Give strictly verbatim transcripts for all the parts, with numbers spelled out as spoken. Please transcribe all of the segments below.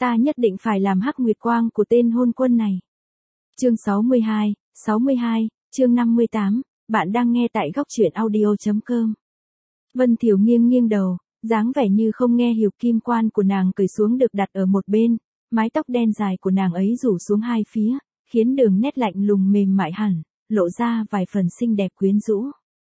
Ta nhất định phải làm hắc nguyệt quang của tên hôn quân này. Chương sáu mươi hai, sáu mươi hai, chương năm mươi tám, bạn đang nghe tại góc truyện audio.com. Vân Thiều nghiêng nghiêng đầu, dáng vẻ như không nghe hiểu, kim quan của nàng cởi xuống được đặt ở một bên, mái tóc đen dài của nàng ấy rủ xuống hai phía, khiến đường nét lạnh lùng mềm mại hẳn, lộ ra vài phần xinh đẹp quyến rũ.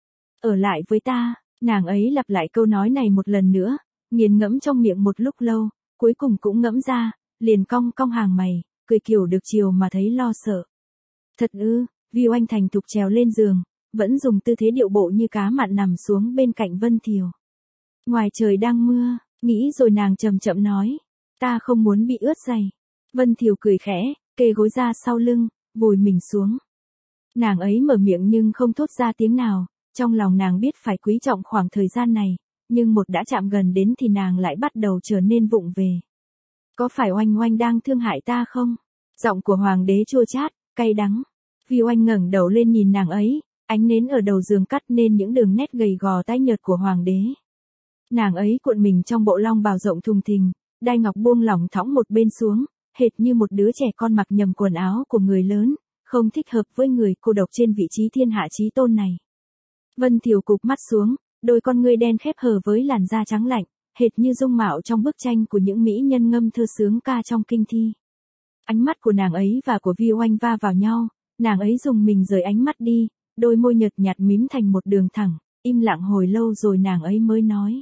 Ở lại với ta, nàng ấy lặp lại câu nói này một lần nữa, nghiền ngẫm trong miệng một lúc lâu, cuối cùng cũng ngẫm ra, liền cong cong hàng mày, cười kiểu được chiều mà thấy lo sợ. Thật ư? Viu Anh thành thục trèo lên giường, vẫn dùng tư thế điệu bộ như cá mặn nằm xuống bên cạnh Vân Thiều. Ngoài trời đang mưa, nghĩ rồi nàng chậm chậm nói, ta không muốn bị ướt giày. Vân Thiều cười khẽ, kê gối ra sau lưng, vùi mình xuống. Nàng ấy mở miệng nhưng không thốt ra tiếng nào, trong lòng nàng biết phải quý trọng khoảng thời gian này, nhưng một đã chạm gần đến thì nàng lại bắt đầu trở nên vụng về. Có phải Oanh Oanh đang thương hại ta không? Giọng của hoàng đế chua chát, cay đắng. Viu Anh ngẩng đầu lên nhìn nàng ấy, ánh nến ở đầu giường cắt nên những đường nét gầy gò tái nhợt của hoàng đế. Nàng ấy cuộn mình trong bộ long bào rộng thùng thình, đai ngọc buông lỏng thõng một bên xuống, hệt như một đứa trẻ con mặc nhầm quần áo của người lớn, không thích hợp với người cô độc trên vị trí thiên hạ chí tôn này. Vân Thiều cụp mắt xuống, đôi con ngươi đen khép hờ với làn da trắng lạnh, hệt như dung mạo trong bức tranh của những mỹ nhân ngâm thơ sướng ca trong kinh thi. Ánh mắt của nàng ấy và của Viu Anh va vào nhau, nàng ấy dùng mình rời ánh mắt đi, đôi môi nhợt nhạt mím thành một đường thẳng, im lặng hồi lâu rồi nàng ấy mới nói.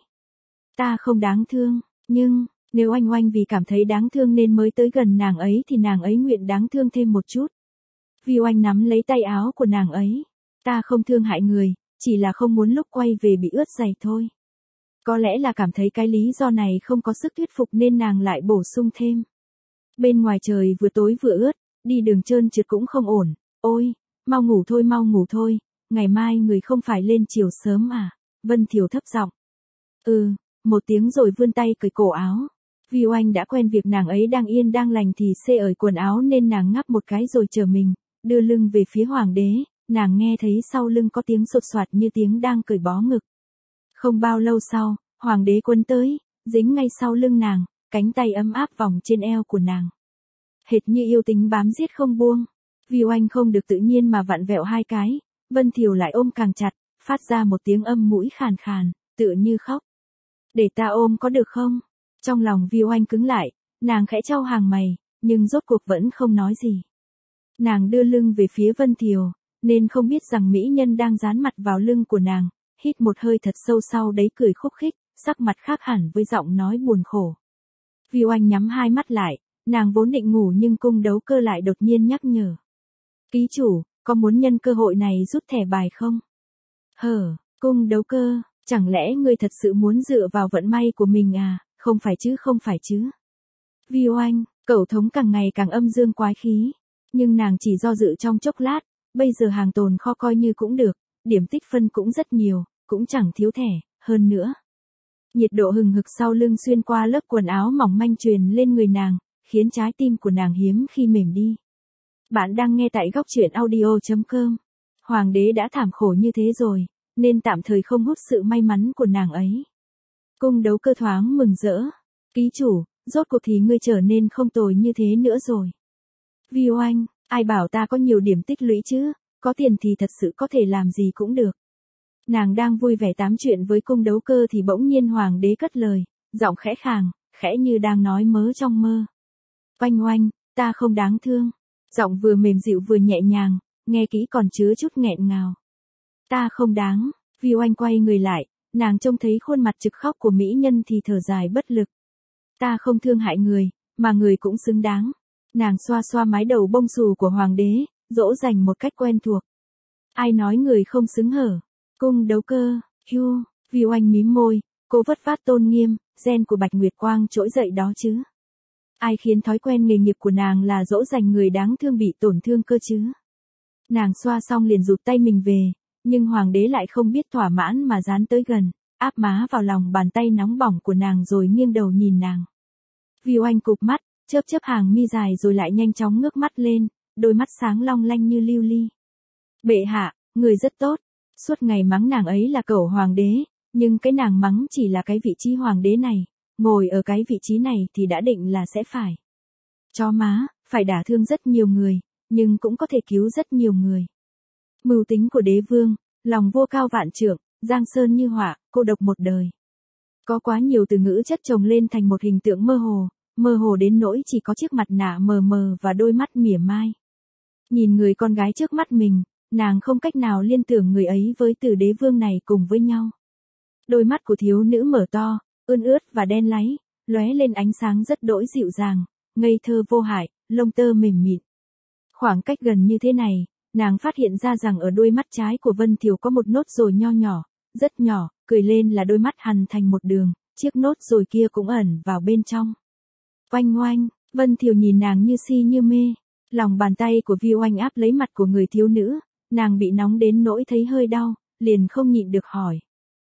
Ta không đáng thương, nhưng, nếu Oanh Oanh vì cảm thấy đáng thương nên mới tới gần nàng ấy thì nàng ấy nguyện đáng thương thêm một chút. Viu Anh nắm lấy tay áo của nàng ấy. Ta không thương hại người, chỉ là không muốn lúc quay về bị ướt giày thôi. Có lẽ là cảm thấy cái lý do này không có sức thuyết phục nên nàng lại bổ sung thêm. Bên ngoài trời vừa tối vừa ướt, đi đường trơn trượt cũng không ổn. Ôi, mau ngủ thôi mau ngủ thôi, ngày mai người không phải lên chiều sớm à? Vân Thiều thấp giọng. Ừ, một tiếng rồi vươn tay cởi cổ áo. Viu Anh đã quen việc nàng ấy đang yên đang lành thì xê ởi quần áo nên nàng ngáp một cái rồi trở mình, đưa lưng về phía hoàng đế, nàng nghe thấy sau lưng có tiếng sột soạt như tiếng đang cởi bó ngực. Không bao lâu sau, hoàng đế quấn tới, dính ngay sau lưng nàng, cánh tay ấm áp vòng trên eo của nàng. Hệt như yêu tính bám giết không buông. Viu Anh không được tự nhiên mà vặn vẹo hai cái, Vân Thiều lại ôm càng chặt, phát ra một tiếng âm mũi khàn khàn, tựa như khóc. Để ta ôm có được không? Trong lòng Viu Anh cứng lại, nàng khẽ chau hàng mày, nhưng rốt cuộc vẫn không nói gì. Nàng đưa lưng về phía Vân Thiều, nên không biết rằng mỹ nhân đang dán mặt vào lưng của nàng, hít một hơi thật sâu sau đấy cười khúc khích, sắc mặt khác hẳn với giọng nói buồn khổ. Viu Anh nhắm hai mắt lại, nàng vốn định ngủ nhưng cung đấu cơ lại đột nhiên nhắc nhở. Ký chủ, có muốn nhân cơ hội này rút thẻ bài không? Hở, cung đấu cơ, chẳng lẽ ngươi thật sự muốn dựa vào vận may của mình à? Không phải chứ không phải chứ. Viu Anh, cẩu thống càng ngày càng âm dương quái khí. Nhưng nàng chỉ do dự trong chốc lát, bây giờ hàng tồn kho coi như cũng được, điểm tích phân cũng rất nhiều, cũng chẳng thiếu thẻ, hơn nữa. Nhiệt độ hừng hực sau lưng xuyên qua lớp quần áo mỏng manh truyền lên người nàng, khiến trái tim của nàng hiếm khi mềm đi. Bạn đang nghe tại góc truyện audio.com. Hoàng đế đã thảm khổ như thế rồi, nên tạm thời không hút sự may mắn của nàng ấy. Cung đấu cơ thoáng mừng rỡ. Ký chủ, rốt cuộc thì ngươi trở nên không tồi như thế nữa rồi. Viu Anh, ai bảo ta có nhiều điểm tích lũy chứ, có tiền thì thật sự có thể làm gì cũng được. Nàng đang vui vẻ tám chuyện với cung đấu cơ thì bỗng nhiên hoàng đế cất lời, giọng khẽ khàng, khẽ như đang nói mớ trong mơ. Oanh Oanh, ta không đáng thương. Giọng vừa mềm dịu vừa nhẹ nhàng, nghe kỹ còn chứa chút nghẹn ngào. Ta không đáng. Viu Anh quay người lại, nàng trông thấy khuôn mặt trực khóc của mỹ nhân thì thở dài bất lực. Ta không thương hại người, mà người cũng xứng đáng. Nàng xoa xoa mái đầu bông xù của hoàng đế, dỗ dành một cách quen thuộc. Ai nói người không xứng hở? Cung đấu cơ, hiu, Viu Anh mím môi, cô vất vát tôn nghiêm, gen của Bạch Nguyệt Quang trỗi dậy đó chứ. Ai khiến thói quen nghề nghiệp của nàng là dỗ dành người đáng thương bị tổn thương cơ chứ? Nàng xoa xong liền rụt tay mình về, nhưng hoàng đế lại không biết thỏa mãn mà dán tới gần, áp má vào lòng bàn tay nóng bỏng của nàng rồi nghiêng đầu nhìn nàng. Viu Anh cụp mắt, chớp chớp hàng mi dài rồi lại nhanh chóng ngước mắt lên, đôi mắt sáng long lanh như lưu ly. Bệ hạ, người rất tốt. Suốt ngày mắng nàng ấy là cẩu hoàng đế, nhưng cái nàng mắng chỉ là cái vị trí hoàng đế này, ngồi ở cái vị trí này thì đã định là sẽ phải Chó má, phải đả thương rất nhiều người, nhưng cũng có thể cứu rất nhiều người. Mưu tính của đế vương, lòng vô cao vạn trượng, giang sơn như họa, cô độc một đời. Có quá nhiều từ ngữ chất chồng lên thành một hình tượng mơ hồ, mơ hồ đến nỗi chỉ có chiếc mặt nạ mờ mờ và đôi mắt mỉa mai. Nhìn người con gái trước mắt mình, nàng không cách nào liên tưởng người ấy với từ đế vương này cùng với nhau. Đôi mắt của thiếu nữ mở to, ươn ướt và đen láy, lóe lên ánh sáng rất đỗi dịu dàng, ngây thơ vô hại, lông tơ mềm mịn. Khoảng cách gần như thế này, nàng phát hiện ra rằng ở đôi mắt trái của Vân Thiều có một nốt ruồi nho nhỏ, rất nhỏ, cười lên là đôi mắt hằn thành một đường, chiếc nốt ruồi kia cũng ẩn vào bên trong. Oanh oanh, Vân Thiều nhìn nàng như si như mê, lòng bàn tay của Vi Oanh áp lấy mặt của người thiếu nữ, nàng bị nóng đến nỗi thấy hơi đau, liền không nhịn được hỏi.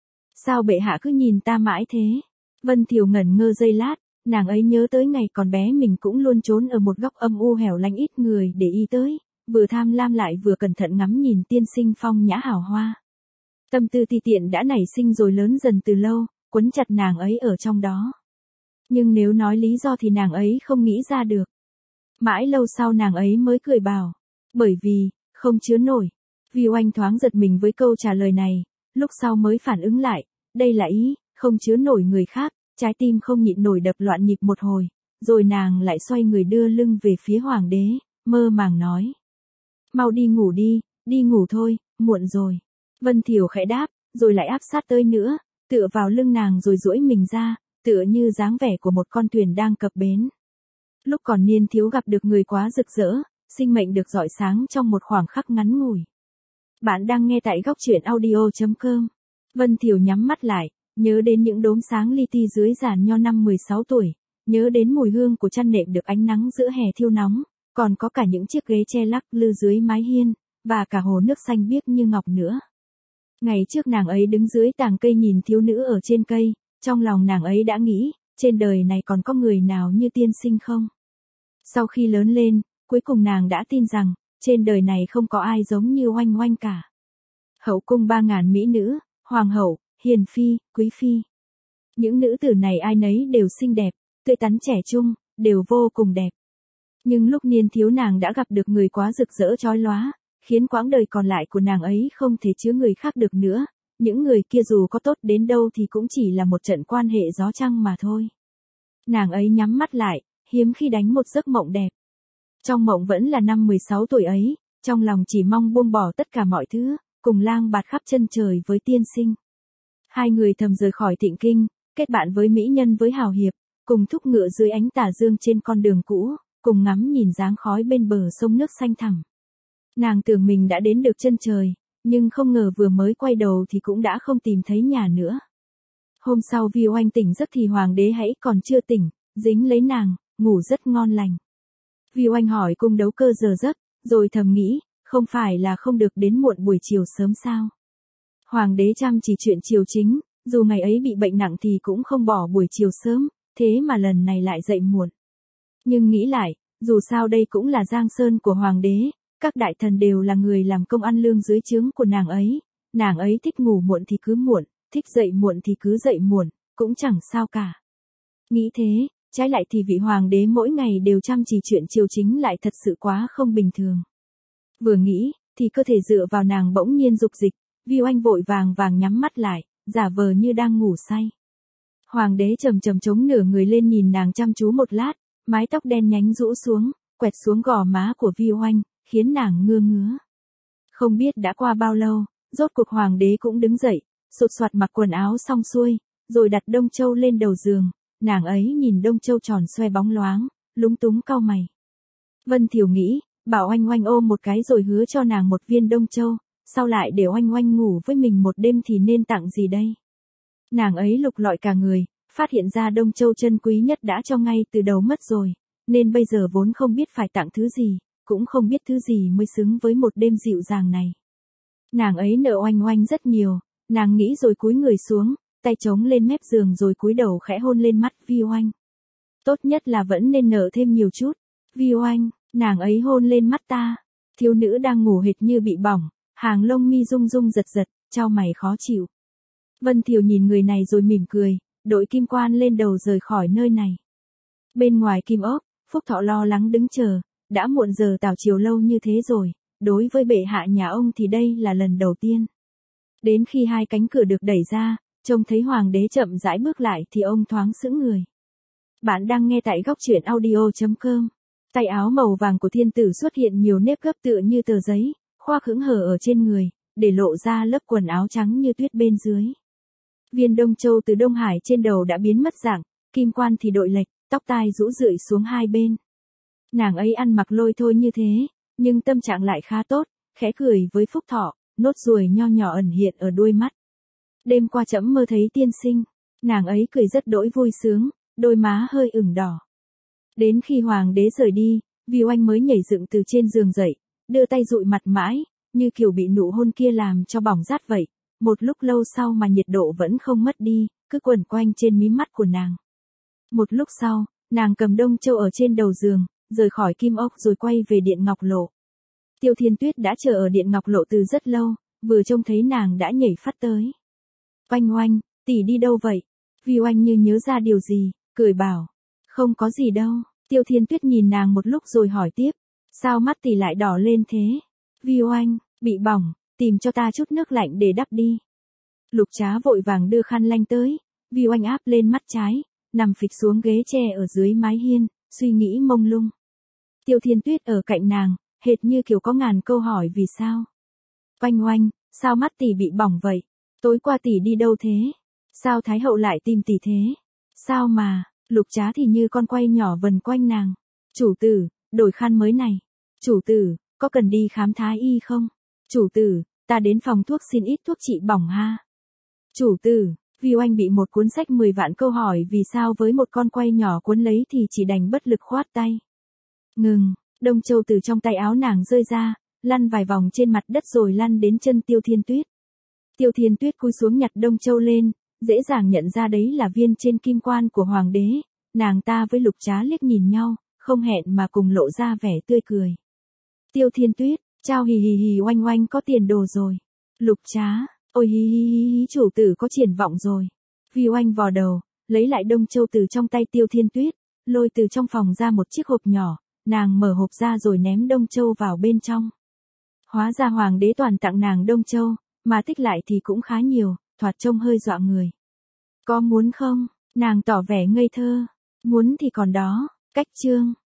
Sao bệ hạ cứ nhìn ta mãi thế? Vân Thiều ngẩn ngơ giây lát, nàng ấy nhớ tới ngày còn bé mình cũng luôn trốn ở một góc âm u hẻo lánh ít người để ý tới, vừa tham lam lại vừa cẩn thận ngắm nhìn tiên sinh phong nhã hào hoa. Tâm tư ti tiện đã nảy sinh rồi lớn dần từ lâu, quấn chặt nàng ấy ở trong đó. Nhưng nếu nói lý do thì nàng ấy không nghĩ ra được. Mãi lâu sau nàng ấy mới cười bảo, bởi vì, không chứa nổi. Vi Oanh thoáng giật mình với câu trả lời này, lúc sau mới phản ứng lại, đây là ý, không chứa nổi người khác, trái tim không nhịn nổi đập loạn nhịp một hồi, rồi nàng lại xoay người đưa lưng về phía hoàng đế, mơ màng nói. Mau đi ngủ đi, đi ngủ thôi, muộn rồi. Vân Thiều khẽ đáp, rồi lại áp sát tới nữa, tựa vào lưng nàng rồi duỗi mình ra, tựa như dáng vẻ của một con thuyền đang cập bến. Lúc còn niên thiếu gặp được người quá rực rỡ, sinh mệnh được rọi sáng trong một khoảng khắc ngắn ngủi. Bạn đang nghe tại góc truyện audio chấm com. Vân Thiều nhắm mắt lại, nhớ đến những đốm sáng li ti dưới giàn nho năm mười sáu tuổi, nhớ đến mùi hương của chăn nệm được ánh nắng giữa hè thiêu nóng, còn có cả những chiếc ghế che lắc lư dưới mái hiên, và cả hồ nước xanh biếc như ngọc nữa. Ngày trước nàng ấy đứng dưới tàng cây nhìn thiếu nữ ở trên cây, trong lòng nàng ấy đã nghĩ, trên đời này còn có người nào như tiên sinh không? Sau khi lớn lên, cuối cùng nàng đã tin rằng, trên đời này không có ai giống như Oanh Oanh cả. Hậu cung ba ngàn mỹ nữ, hoàng hậu, hiền phi, quý phi. Những nữ tử này ai nấy đều xinh đẹp, tươi tắn trẻ trung, đều vô cùng đẹp. Nhưng lúc niên thiếu nàng đã gặp được người quá rực rỡ chói lóa, khiến quãng đời còn lại của nàng ấy không thể chứa người khác được nữa. Những người kia dù có tốt đến đâu thì cũng chỉ là một trận quan hệ gió trăng mà thôi. Nàng ấy nhắm mắt lại, hiếm khi đánh một giấc mộng đẹp. Trong mộng vẫn là năm mười sáu tuổi ấy, trong lòng chỉ mong buông bỏ tất cả mọi thứ, cùng lang bạt khắp chân trời với tiên sinh. Hai người thầm rời khỏi Thịnh Kinh, kết bạn với mỹ nhân với hào hiệp, cùng thúc ngựa dưới ánh tà dương trên con đường cũ, cùng ngắm nhìn dáng khói bên bờ sông nước xanh thẳm. Nàng tưởng mình đã đến được chân trời, nhưng không ngờ vừa mới quay đầu thì cũng đã không tìm thấy nhà nữa. Hôm sau Vi Oanh tỉnh giấc thì hoàng đế hãy còn chưa tỉnh, dính lấy nàng, ngủ rất ngon lành. Vi Oanh hỏi cung đấu cơ giờ giấc, rồi thầm nghĩ, không phải là không được đến muộn buổi chiều sớm sao? Hoàng đế chăm chỉ chuyện triều chính, dù ngày ấy bị bệnh nặng thì cũng không bỏ buổi chiều sớm, thế mà lần này lại dậy muộn. Nhưng nghĩ lại, dù sao đây cũng là giang sơn của hoàng đế, các đại thần đều là người làm công ăn lương dưới trướng của nàng ấy, nàng ấy thích ngủ muộn thì cứ muộn, thích dậy muộn thì cứ dậy muộn, cũng chẳng sao cả. Nghĩ thế, trái lại thì vị hoàng đế mỗi ngày đều chăm chỉ chuyện triều chính lại thật sự quá không bình thường. Vừa nghĩ, thì cơ thể dựa vào nàng bỗng nhiên dục dịch, Vi Oanh vội vàng vàng nhắm mắt lại, giả vờ như đang ngủ say. Hoàng đế trầm trầm chống nửa người lên nhìn nàng chăm chú một lát, mái tóc đen nhánh rũ xuống, quẹt xuống gò má của Vi Oanh, khiến nàng ngơ ngứa. Không biết đã qua bao lâu, rốt cuộc hoàng đế cũng đứng dậy, sột soạt mặc quần áo xong xuôi, rồi đặt Đông Châu lên đầu giường, nàng ấy nhìn Đông Châu tròn xoe bóng loáng, lúng túng cau mày. Vân Thiều nghĩ, bảo Oanh Oanh ôm một cái rồi hứa cho nàng một viên Đông Châu, sau lại để Oanh Oanh ngủ với mình một đêm thì nên tặng gì đây? Nàng ấy lục lọi cả người, phát hiện ra Đông Châu chân quý nhất đã cho ngay từ đầu mất rồi, nên bây giờ vốn không biết phải tặng thứ gì, cũng không biết thứ gì mới xứng với một đêm dịu dàng này. Nàng ấy nợ Oanh Oanh rất nhiều, nàng nghĩ rồi cúi người xuống, tay chống lên mép giường rồi cúi đầu khẽ hôn lên mắt Vi Oanh. Tốt nhất là vẫn nên nợ thêm nhiều chút. Vi Oanh, nàng ấy hôn lên mắt ta. Thiếu nữ đang ngủ hệt như bị bỏng, hàng lông mi rung rung giật giật, chau mày khó chịu. Vân Thiều nhìn người này rồi mỉm cười, đội kim quan lên đầu rời khỏi nơi này. Bên ngoài kim ốc, Phúc Thọ lo lắng đứng chờ, đã muộn giờ tảo chiều lâu như thế rồi, đối với bệ hạ nhà ông thì đây là lần đầu tiên. Đến khi hai cánh cửa được đẩy ra, trông thấy hoàng đế chậm rãi bước lại thì ông thoáng sững người. Bạn đang nghe tại góc truyện audio chấm com. Tay áo màu vàng của thiên tử xuất hiện nhiều nếp gấp tựa như tờ giấy, khoác hững hở ở trên người, để lộ ra lớp quần áo trắng như tuyết bên dưới. Viên Đông Châu từ Đông Hải trên đầu đã biến mất dạng, kim quan thì đội lệch, tóc tai rũ rượi xuống hai bên. Nàng ấy ăn mặc lôi thôi như thế, nhưng tâm trạng lại khá tốt, khẽ cười với Phúc Thọ, nốt ruồi nho nhỏ ẩn hiện ở đuôi mắt. Đêm qua trẫm mơ thấy tiên sinh, nàng ấy cười rất đỗi vui sướng, đôi má hơi ửng đỏ. Đến khi hoàng đế rời đi, Vi Oanh mới nhảy dựng từ trên giường dậy, đưa tay dụi mặt mãi, như kiểu bị nụ hôn kia làm cho bỏng rát vậy. Một lúc lâu sau mà nhiệt độ vẫn không mất đi, cứ quẩn quanh trên mí mắt của nàng. Một lúc sau, nàng cầm Đông Châu ở trên đầu giường, rời khỏi Kim Ốc rồi quay về Điện Ngọc Lộ. Tiêu Thiên Tuyết đã chờ ở Điện Ngọc Lộ từ rất lâu, vừa trông thấy nàng đã nhảy phát tới. Oanh oanh, tỷ đi đâu vậy? Vi Oanh như nhớ ra điều gì, cười bảo. Không có gì đâu. Tiêu Thiên Tuyết nhìn nàng một lúc rồi hỏi tiếp. Sao mắt tỷ lại đỏ lên thế? Vi Oanh, bị bỏng, tìm cho ta chút nước lạnh để đắp đi. Lục Trá vội vàng đưa khăn lanh tới, Vi Oanh áp lên mắt trái, nằm phịch xuống ghế tre ở dưới mái hiên, suy nghĩ mông lung. Tiêu Thiên Tuyết ở cạnh nàng, hệt như kiểu có ngàn câu hỏi vì sao. Oanh oanh, sao mắt tỷ bị bỏng vậy? Tối qua tỷ đi đâu thế? Sao Thái hậu lại tìm tỷ thế? Sao mà, Lục Trá thì như con quay nhỏ vần quanh nàng. Chủ tử, đổi khăn mới này. Chủ tử, có cần đi khám thái y không? Chủ tử, ta đến phòng thuốc xin ít thuốc trị bỏng ha. Chủ tử, Vi Oanh bị một cuốn sách mười vạn câu hỏi vì sao với một con quay nhỏ cuốn lấy thì chỉ đành bất lực khoát tay. Ngừng, Đông Châu từ trong tay áo nàng rơi ra, lăn vài vòng trên mặt đất rồi lăn đến chân Tiêu Thiên Tuyết. Tiêu Thiên Tuyết cúi xuống nhặt Đông Châu lên, dễ dàng nhận ra đấy là viên trên kim quan của hoàng đế. Nàng ta với Lục Trá liếc nhìn nhau, không hẹn mà cùng lộ ra vẻ tươi cười. Tiêu Thiên Tuyết, chao hì hì hì oanh oanh có tiền đồ rồi. Lục Trá, ôi hì hì hì hì chủ tử có triển vọng rồi. Vi Oanh vò đầu, lấy lại Đông Châu từ trong tay Tiêu Thiên Tuyết, lôi từ trong phòng ra một chiếc hộp nhỏ, nàng mở hộp ra rồi ném Đông Châu vào bên trong. Hóa ra hoàng đế toàn tặng nàng Đông Châu, mà tích lại thì cũng khá nhiều, thoạt trông hơi dọa người. Có muốn không? Nàng tỏ vẻ ngây thơ. Muốn thì còn đó, cách chương.